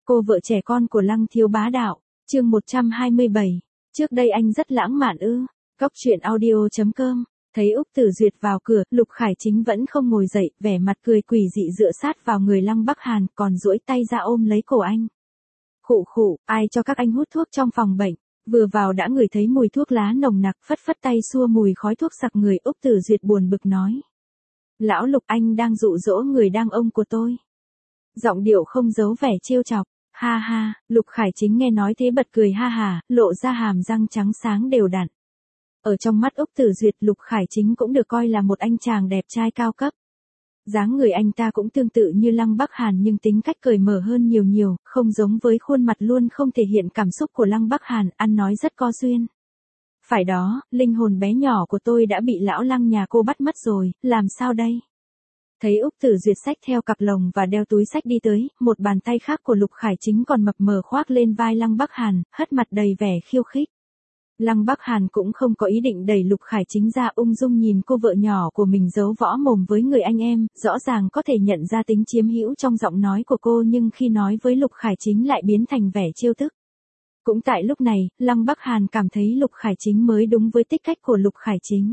Cô vợ trẻ con của Lăng Thiếu Bá Đạo, chương 127. Trước đây anh rất lãng mạn ư? Góc truyện audio.com. Thấy Úc Tử Duyệt vào cửa, Lục Khải Chính vẫn không ngồi dậy, vẻ mặt cười quỷ dị dựa sát vào người Lăng Bắc Hàn, còn duỗi tay ra ôm lấy cổ anh. Khụ khụ, ai cho các anh hút thuốc trong phòng bệnh? Vừa vào đã ngửi thấy mùi thuốc lá nồng nặc, phất phất tay xua mùi khói thuốc sặc người. Úc Tử Duyệt buồn bực nói. Lão Lục, anh đang dụ dỗ người đang ôm của tôi. Giọng điệu không giấu vẻ trêu chọc. Ha ha, Lục Khải Chính nghe nói thế bật cười ha hà, lộ ra hàm răng trắng sáng đều đặn. Ở trong mắt Úc Tử Duyệt, Lục Khải Chính cũng được coi là một anh chàng đẹp trai cao cấp. Dáng người anh ta cũng tương tự như Lăng Bắc Hàn nhưng tính cách cởi mở hơn nhiều, không giống với khuôn mặt luôn không thể hiện cảm xúc của Lăng Bắc Hàn, ăn nói rất có duyên. Phải đó, linh hồn bé nhỏ của tôi đã bị lão Lăng nhà cô bắt mất rồi, làm sao đây? Thấy Úc Tử Duyệt xách theo cặp lồng và đeo túi xách đi tới, một bàn tay khác của Lục Khải Chính còn mập mờ khoác lên vai Lăng Bắc Hàn, hất mặt đầy vẻ khiêu khích. Lăng Bắc Hàn cũng không có ý định đẩy Lục Khải Chính ra, ung dung nhìn cô vợ nhỏ của mình giấu võ mồm với người anh em, rõ ràng có thể nhận ra tính chiếm hữu trong giọng nói của cô nhưng khi nói với Lục Khải Chính lại biến thành vẻ trêu tức. Cũng tại lúc này, Lăng Bắc Hàn cảm thấy Lục Khải Chính mới đúng với tích cách của Lục Khải Chính.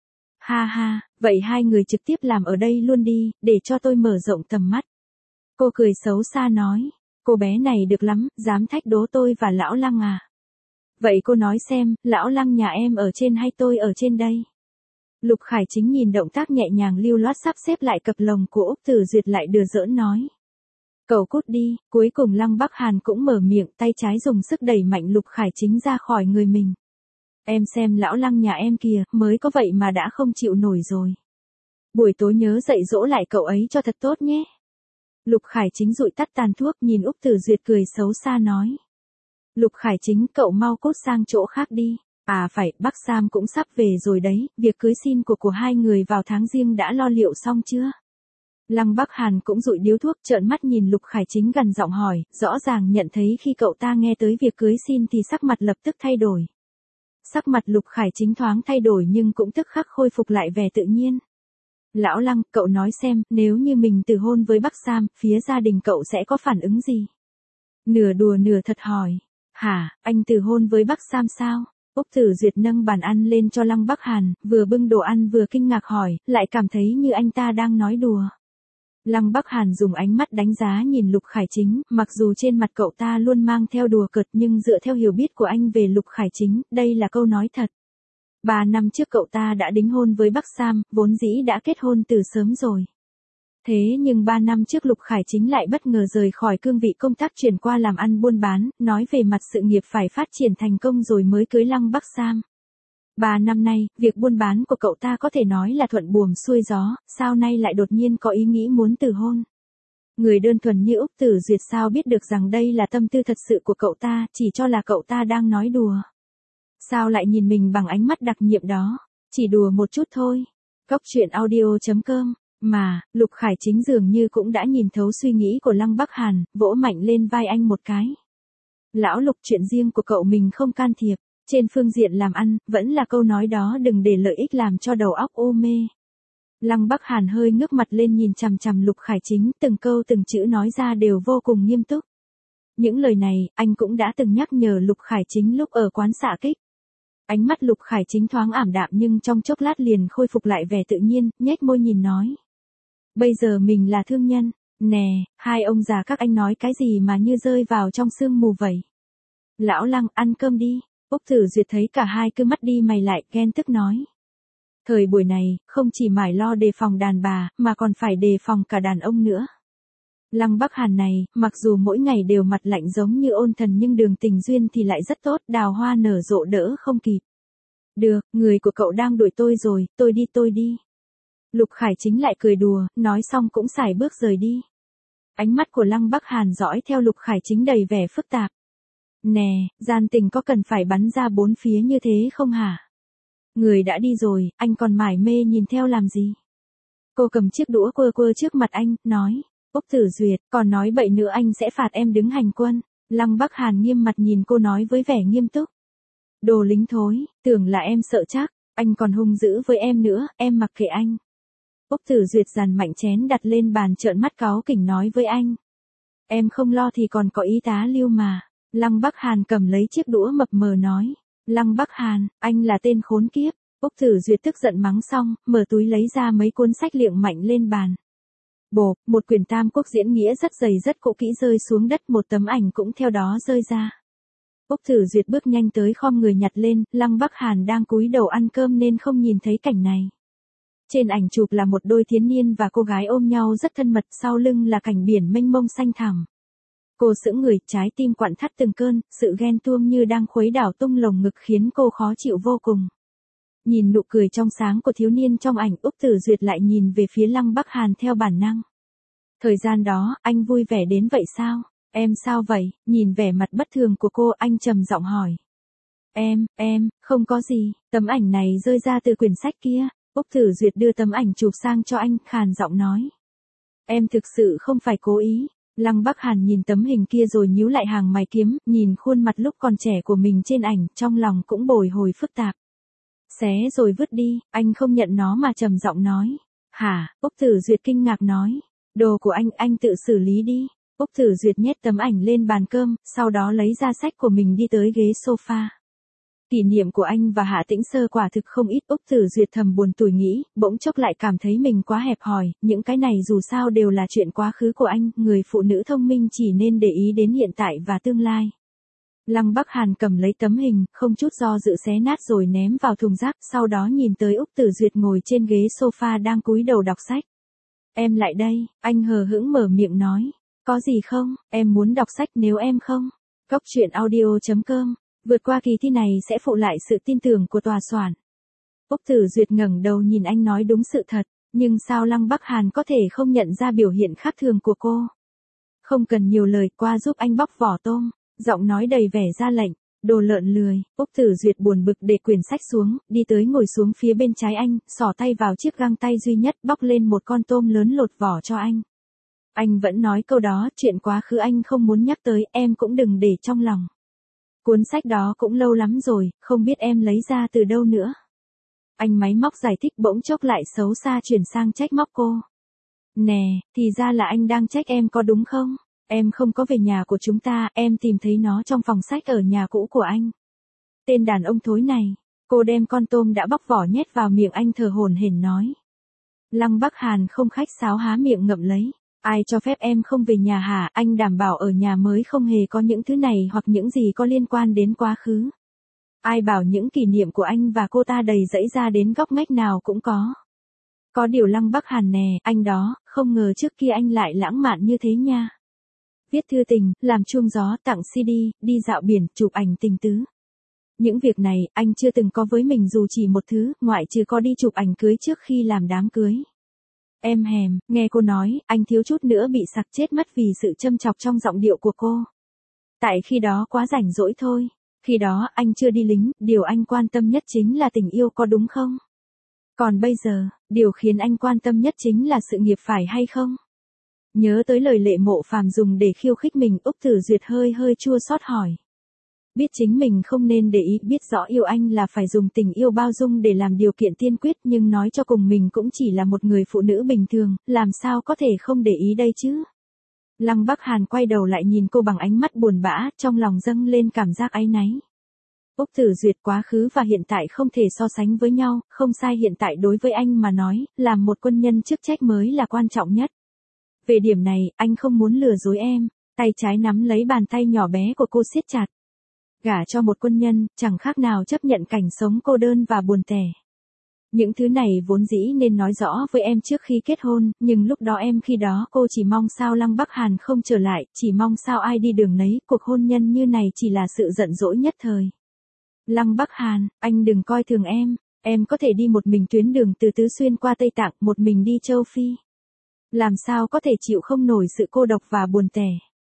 Ha ha, vậy hai người trực tiếp làm ở đây luôn đi, để cho tôi mở rộng tầm mắt. Cô cười xấu xa nói, cô bé này được lắm, dám thách đố tôi và lão Lăng à. Vậy cô nói xem, lão Lăng nhà em ở trên hay tôi ở trên đây? Lục Khải Chính nhìn động tác nhẹ nhàng lưu loát sắp xếp lại cặp lồng của Úc Tử Duyệt lại đùa giỡn nói. Cậu cút đi, cuối cùng Lăng Bắc Hàn cũng mở miệng, tay trái dùng sức đẩy mạnh Lục Khải Chính ra khỏi người mình. Em xem lão Lăng nhà em kìa, mới có vậy mà đã không chịu nổi rồi. Buổi tối nhớ dạy dỗ lại cậu ấy cho thật tốt nhé. Lục Khải Chính dụi tắt tàn thuốc nhìn Úc Tử Duyệt cười xấu xa nói. Lục Khải Chính, cậu mau cút sang chỗ khác đi. À phải, bác Sam cũng sắp về rồi đấy, việc cưới xin của hai người vào tháng Giêng đã lo liệu xong chưa? Lăng Bắc Hàn cũng dụi điếu thuốc, trợn mắt nhìn Lục Khải Chính gần giọng hỏi, rõ ràng nhận thấy khi cậu ta nghe tới việc cưới xin thì sắc mặt lập tức thay đổi. Sắc mặt Lục Khải Chính thoáng thay đổi nhưng cũng tức khắc khôi phục lại vẻ tự nhiên. Lão Lăng, cậu nói xem, nếu như mình từ hôn với bác Sam, phía gia đình cậu sẽ có phản ứng gì? Nửa đùa nửa thật hỏi. Hả, anh từ hôn với bác Sam sao? Úc Tử Duyệt nâng bàn ăn lên cho Lăng Bắc Hàn, vừa bưng đồ ăn vừa kinh ngạc hỏi, lại cảm thấy như anh ta đang nói đùa. Lăng Bắc Hàn dùng ánh mắt đánh giá nhìn Lục Khải Chính, mặc dù trên mặt cậu ta luôn mang theo đùa cợt nhưng dựa theo hiểu biết của anh về Lục Khải Chính, đây là câu nói thật. 3 năm trước cậu ta đã đính hôn với bác Sam, vốn dĩ đã kết hôn từ sớm rồi. Thế nhưng 3 năm trước Lục Khải Chính lại bất ngờ rời khỏi cương vị công tác chuyển qua làm ăn buôn bán, nói về mặt sự nghiệp phải phát triển thành công rồi mới cưới Lăng Bắc Sam. 3 năm nay, việc buôn bán của cậu ta có thể nói là thuận buồm xuôi gió, sao nay lại đột nhiên có ý nghĩ muốn từ hôn. Người đơn thuần như Úc Tử Duyệt sao biết được rằng đây là tâm tư thật sự của cậu ta, chỉ cho là cậu ta đang nói đùa. Sao lại nhìn mình bằng ánh mắt đặc nhiệm đó, chỉ đùa một chút thôi. Góc truyện audio.com. Mà, Lục Khải Chính dường như cũng đã nhìn thấu suy nghĩ của Lăng Bắc Hàn, vỗ mạnh lên vai anh một cái. Lão Lục, chuyện riêng của cậu mình không can thiệp, trên phương diện làm ăn, vẫn là câu nói đó, đừng để lợi ích làm cho đầu óc u mê. Lăng Bắc Hàn hơi ngước mặt lên nhìn chằm chằm Lục Khải Chính, từng câu từng chữ nói ra đều vô cùng nghiêm túc. Những lời này, anh cũng đã từng nhắc nhở Lục Khải Chính lúc ở quán xạ kích. Ánh mắt Lục Khải Chính thoáng ảm đạm nhưng trong chốc lát liền khôi phục lại vẻ tự nhiên, nhếch môi nhìn nói. Bây giờ mình là thương nhân, nè, hai ông già các anh nói cái gì mà như rơi vào trong sương mù vậy. Lão Lăng, ăn cơm đi. Úc Tử Duyệt thấy cả hai cứ mắt đi mày lại, ghen tức nói. Thời buổi này, không chỉ mải lo đề phòng đàn bà, mà còn phải đề phòng cả đàn ông nữa. Lăng Bắc Hàn này, mặc dù mỗi ngày đều mặt lạnh giống như ôn thần nhưng đường tình duyên thì lại rất tốt, đào hoa nở rộ đỡ không kịp. Được, người của cậu đang đuổi tôi rồi, tôi đi. Lục Khải Chính lại cười đùa, nói xong cũng sải bước rời đi. Ánh mắt của Lăng Bắc Hàn dõi theo Lục Khải Chính đầy vẻ phức tạp. Nè, gian tình có cần phải bắn ra bốn phía như thế không hả? Người đã đi rồi, anh còn mải mê nhìn theo làm gì? Cô cầm chiếc đũa quơ trước mặt anh, nói. Úc Tử Duyệt, còn nói bậy nữa anh sẽ phạt em đứng hành quân. Lăng Bắc Hàn nghiêm mặt nhìn cô nói với vẻ nghiêm túc. Đồ lính thối, tưởng là em sợ chắc, anh còn hung dữ với em nữa, em mặc kệ anh. Úc Tử Duyệt dàn mạnh chén đặt lên bàn trợn mắt cáu kỉnh nói với anh. Em không lo thì còn có y tá Lưu mà. Lăng Bắc Hàn cầm lấy chiếc đũa mập mờ nói. Lăng Bắc Hàn, anh là tên khốn kiếp. Úc Tử Duyệt tức giận mắng xong, mở túi lấy ra mấy cuốn sách liệng mạnh lên bàn. Bộp, một quyển Tam Quốc diễn nghĩa rất dày rất cũ kỹ rơi xuống đất, một tấm ảnh cũng theo đó rơi ra. Úc Tử Duyệt bước nhanh tới khom người nhặt lên, Lăng Bắc Hàn đang cúi đầu ăn cơm nên không nhìn thấy cảnh này. Trên ảnh chụp là một đôi thiếu niên và cô gái ôm nhau rất thân mật, sau lưng là cảnh biển mênh mông xanh thẳm. Cô sững người, trái tim quặn thắt từng cơn, sự ghen tuông như đang khuấy đảo tung lồng ngực khiến cô khó chịu vô cùng. Nhìn nụ cười trong sáng của thiếu niên trong ảnh, Úc Tử Duyệt lại nhìn về phía Lăng Bắc Hàn theo bản năng. Thời gian đó, anh vui vẻ đến vậy sao? Em sao vậy? Nhìn vẻ mặt bất thường của cô, anh trầm giọng hỏi. Em, không có gì, tấm ảnh này rơi ra từ quyển sách kia. Úc Tử Duyệt đưa tấm ảnh chụp sang cho anh, khàn giọng nói. Em thực sự không phải cố ý. Lăng Bắc Hàn nhìn tấm hình kia rồi nhíu lại hàng mày kiếm, nhìn khuôn mặt lúc còn trẻ của mình trên ảnh, trong lòng cũng bồi hồi phức tạp. Xé rồi vứt đi, anh không nhận nó mà trầm giọng nói. Hả? Úc Tử Duyệt kinh ngạc nói. Đồ của anh tự xử lý đi. Úc Tử Duyệt nhét tấm ảnh lên bàn cơm, sau đó lấy ra sách của mình đi tới ghế sofa. Kỷ niệm của anh và Hạ Tĩnh Sơ quả thực không ít. Úc Tử Duyệt thầm buồn tủi nghĩ, bỗng chốc lại cảm thấy mình quá hẹp hòi, những cái này dù sao đều là chuyện quá khứ của anh, người phụ nữ thông minh chỉ nên để ý đến hiện tại và tương lai. Lăng Bắc Hàn cầm lấy tấm hình, không chút do dự xé nát rồi ném vào thùng rác, sau đó nhìn tới Úc Tử Duyệt ngồi trên ghế sofa đang cúi đầu đọc sách. Em lại đây, anh hờ hững mở miệng nói. Có gì không, em muốn đọc sách nếu em không. Cốc truyện audio.com, vượt qua kỳ thi này sẽ phụ lại sự tin tưởng của tòa soạn. Úc Tử Duyệt ngẩng đầu nhìn anh nói đúng sự thật, nhưng sao Lăng Bắc Hàn có thể không nhận ra biểu hiện khác thường của cô. Không cần nhiều lời, qua giúp anh bóc vỏ tôm, giọng nói đầy vẻ ra lệnh. Đồ lợn lười. Úc Tử Duyệt buồn bực để quyển sách xuống, đi tới ngồi xuống phía bên trái anh, xỏ tay vào chiếc găng tay duy nhất, bóc lên một con tôm lớn lột vỏ cho anh. Anh vẫn nói câu đó, chuyện quá khứ anh không muốn nhắc tới, em cũng đừng để trong lòng. Cuốn sách đó cũng lâu lắm rồi, không biết em lấy ra từ đâu nữa. Anh máy móc giải thích, bỗng chốc lại xấu xa chuyển sang trách móc cô. Nè, thì ra là anh đang trách em có đúng không? Em không có về nhà của chúng ta, em tìm thấy nó trong phòng sách ở nhà cũ của anh. Tên đàn ông thối này. Cô đem con tôm đã bóc vỏ nhét vào miệng anh, thở hổn hển nói. Lăng Bắc Hàn không khách sáo há miệng ngậm lấy. Ai cho phép em không về nhà hả? Anh đảm bảo ở nhà mới không hề có những thứ này hoặc những gì có liên quan đến quá khứ. Ai bảo những kỷ niệm của anh và cô ta đầy dẫy ra đến góc ngách nào cũng có. Có điều Lăng Bắc Hàn nè, anh đó, không ngờ trước kia anh lại lãng mạn như thế nha. Viết thư tình, làm chuông gió, tặng CD, đi dạo biển, chụp ảnh tình tứ. Những việc này, anh chưa từng có với mình dù chỉ một thứ, ngoại trừ có đi chụp ảnh cưới trước khi làm đám cưới. Em hèm, nghe cô nói, anh thiếu chút nữa bị sặc chết mất vì sự châm chọc trong giọng điệu của cô. Tại khi đó quá rảnh rỗi thôi. Khi đó anh chưa đi lính, điều anh quan tâm nhất chính là tình yêu, có đúng không? Còn bây giờ, điều khiến anh quan tâm nhất chính là sự nghiệp, phải hay không? Nhớ tới lời Lệ Mộ Phàm dùng để khiêu khích mình, Úc Tử Duyệt hơi chua xót hỏi. Biết chính mình không nên để ý, biết rõ yêu anh là phải dùng tình yêu bao dung để làm điều kiện tiên quyết, nhưng nói cho cùng mình cũng chỉ là một người phụ nữ bình thường, làm sao có thể không để ý đây chứ? Lăng Bắc Hàn quay đầu lại nhìn cô bằng ánh mắt buồn bã, trong lòng dâng lên cảm giác áy náy. Úc Tử Duyệt, quá khứ và hiện tại không thể so sánh với nhau, không sai, hiện tại đối với anh mà nói, làm một quân nhân chức trách mới là quan trọng nhất. Về điểm này, anh không muốn lừa dối em. Tay trái nắm lấy bàn tay nhỏ bé của cô siết chặt. Gả cho một quân nhân, chẳng khác nào chấp nhận cảnh sống cô đơn và buồn tẻ. Những thứ này vốn dĩ nên nói rõ với em trước khi kết hôn, nhưng lúc đó khi đó cô chỉ mong sao Lăng Bắc Hàn không trở lại, chỉ mong sao ai đi đường nấy, cuộc hôn nhân như này chỉ là sự giận dỗi nhất thời. Lăng Bắc Hàn, anh đừng coi thường em có thể đi một mình tuyến đường từ Tứ Xuyên qua Tây Tạng, một mình đi châu Phi. Làm sao có thể chịu không nổi sự cô độc và buồn tẻ.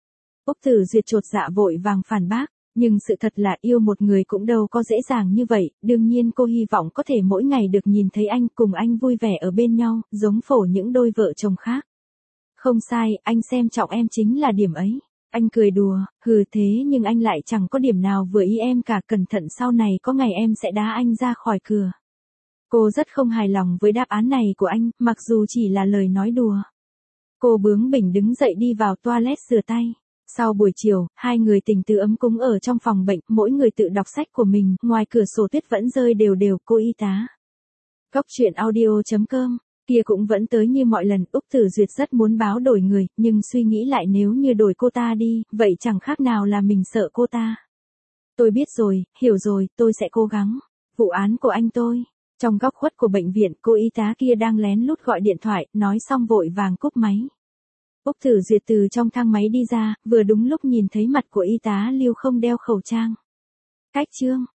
Úc Tử Duyệt chột dạ vội vàng phản bác, nhưng sự thật là yêu một người cũng đâu có dễ dàng như vậy, đương nhiên cô hy vọng có thể mỗi ngày được nhìn thấy anh, cùng anh vui vẻ ở bên nhau, giống phổ những đôi vợ chồng khác. Không sai, anh xem trọng em chính là điểm ấy. Anh cười đùa, hừ, thế nhưng anh lại chẳng có điểm nào vừa ý em cả, cẩn thận sau này có ngày em sẽ đá anh ra khỏi cửa. Cô rất không hài lòng với đáp án này của anh, mặc dù chỉ là lời nói đùa. Cô bướng bỉnh đứng dậy đi vào toilet rửa tay. Sau buổi chiều, hai người tình tứ ấm cúng ở trong phòng bệnh, mỗi người tự đọc sách của mình, ngoài cửa sổ tuyết vẫn rơi đều đều, cô y tá. Góc chuyện audio.com, kia cũng vẫn tới như mọi lần, Úc Tử Duyệt rất muốn báo đổi người, nhưng suy nghĩ lại nếu như đổi cô ta đi, vậy chẳng khác nào là mình sợ cô ta. Tôi biết rồi, hiểu rồi, tôi sẽ cố gắng. Vụ án của anh tôi. Trong góc khuất của bệnh viện, cô y tá kia đang lén lút gọi điện thoại, nói xong vội vàng cúp máy. Úc Tử Duyệt từ trong thang máy đi ra, vừa đúng lúc nhìn thấy mặt của y tá Lưu không đeo khẩu trang. Cách chương.